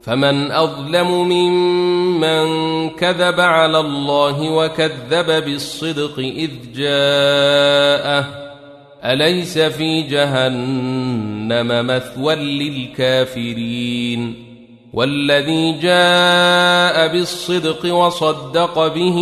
فمن أظلم ممن كذب على الله وكذب بالصدق إذ جاءه أليس في جهنم مثوى للكافرين والذي جاء بالصدق وصدق به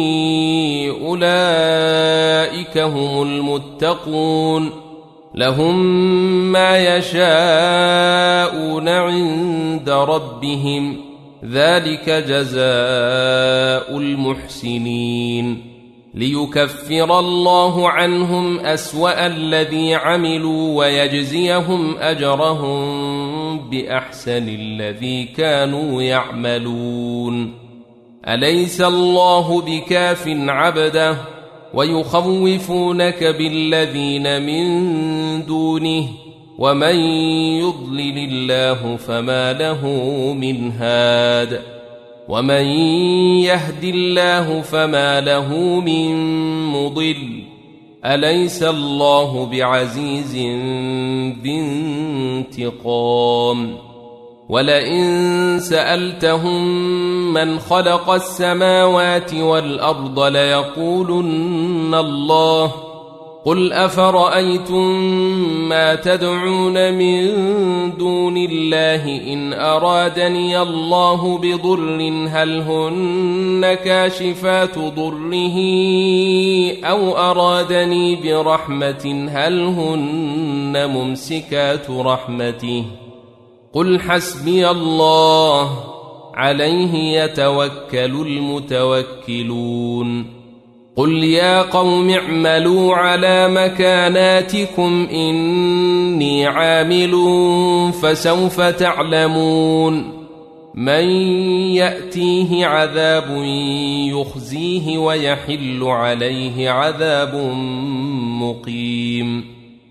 أولئك هم المتقون لهم ما يشاءون عند ربهم ذلك جزاء المحسنين ليكفر الله عنهم أسوأ الذي عملوا ويجزيهم أجرهم بأحسن الذي كانوا يعملون أليس الله بكاف عبده ويخوفونك بالذين من دونه ومن يضلل الله فما له من هاد ومن يهد الله فما له من مضل أليس الله بعزيز ذي انتقام ولئن سألتهم من خلق السماوات والأرض ليقولن الله قل أفرأيتم ما تدعون من دون الله إن أرادني الله بضر هل هن كاشفات ضره أو أرادني برحمة هل هن ممسكات رحمته قل حسبي الله عليه يتوكل المتوكلون قل يا قوم اعملوا على مكاناتكم إني عامل فسوف تعلمون من يأتيه عذاب يخزيه ويحل عليه عذاب مقيم